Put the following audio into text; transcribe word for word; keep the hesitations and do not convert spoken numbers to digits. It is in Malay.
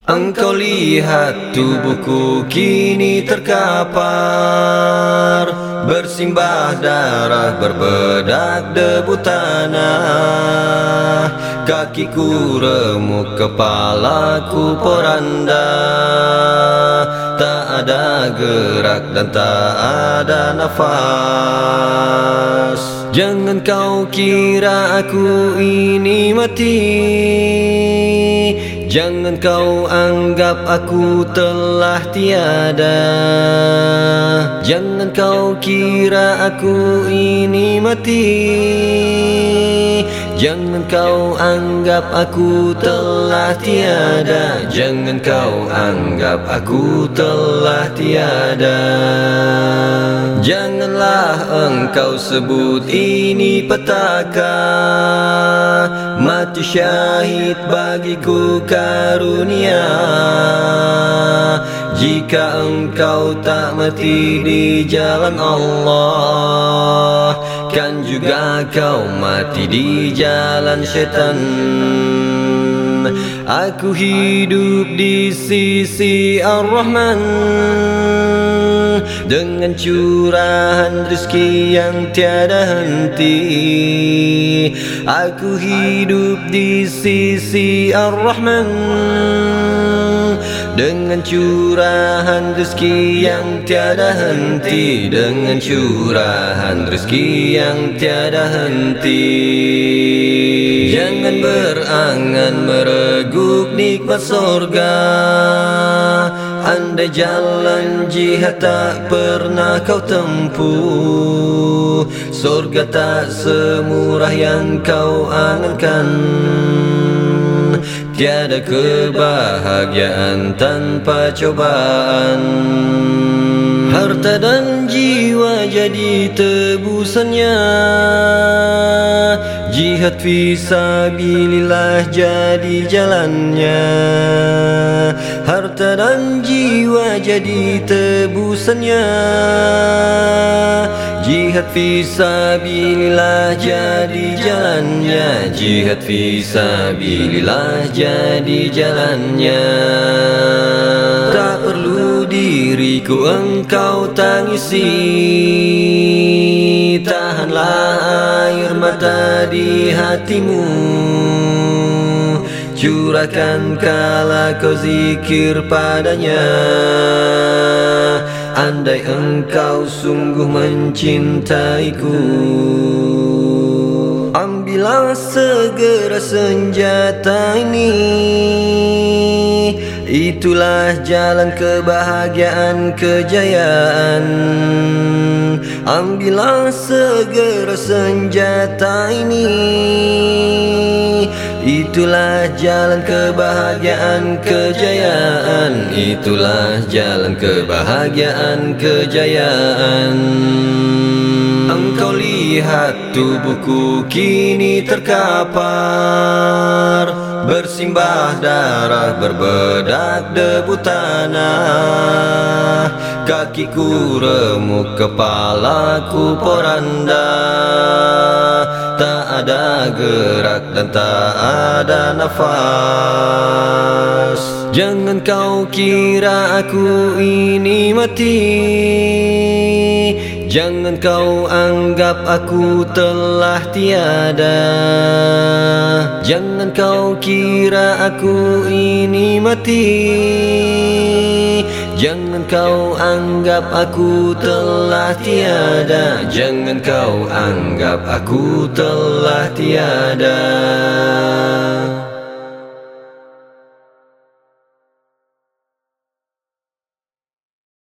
Engkau lihat tubuhku kini terkapar, bersimbah darah, berbedak debu tanah. Kakiku remuk, kepalaku poranda, tak ada gerak dan tak ada nafas. Jangan kau kira aku ini mati, jangan kau anggap aku telah tiada. Jangan kau kira aku ini mati, jangan kau anggap aku telah tiada. Jangan kau anggap aku telah tiada. Janganlah engkau sebut ini petaka, mati syahid bagiku karunia. Jika engkau tak mati di jalan Allah, kan juga kau mati di jalan syaitan. Aku hidup di sisi Ar-Rahman dengan curahan rezeki yang tiada henti. Aku hidup di sisi Ar-Rahman dengan curahan rezeki yang tiada henti, dengan curahan rezeki yang tiada henti. Jangan berangan mereguk nikmat sorga, andai jalan jihad tak pernah kau tempuh. Sorga tak semurah yang kau angankan, tiada kebahagiaan tanpa cobaan. Harta dan jiwa jadi tebusannya, jihad fisabilillah jadi jalannya. Harta dan jiwa jadi tebusannya, jihad fisabilillah jadi jalannya. Jihad fisabilillah jadi jalannya. Tak perlu diriku engkau tangisi, tahanlah air mata di hatimu. Curahkan kala kau zikir padanya, andai engkau sungguh mencintaiku. Ambillah segera senjata ini, itulah jalan kebahagiaan kejayaan. Ambillah segera senjata ini, itulah jalan kebahagiaan kejayaan. Itulah jalan kebahagiaan kejayaan. Engkau lihat tubuhku kini terkapar, bersimbah darah, berbedak debu tanah. Kakiku remuk, kepalaku poranda, tak ada gerak dan tak ada nafas. Jangan kau kira aku ini mati, jangan kau anggap aku telah tiada. Jangan kau kira aku ini mati, jangan kau anggap aku telah tiada. Jangan kau anggap aku telah tiada.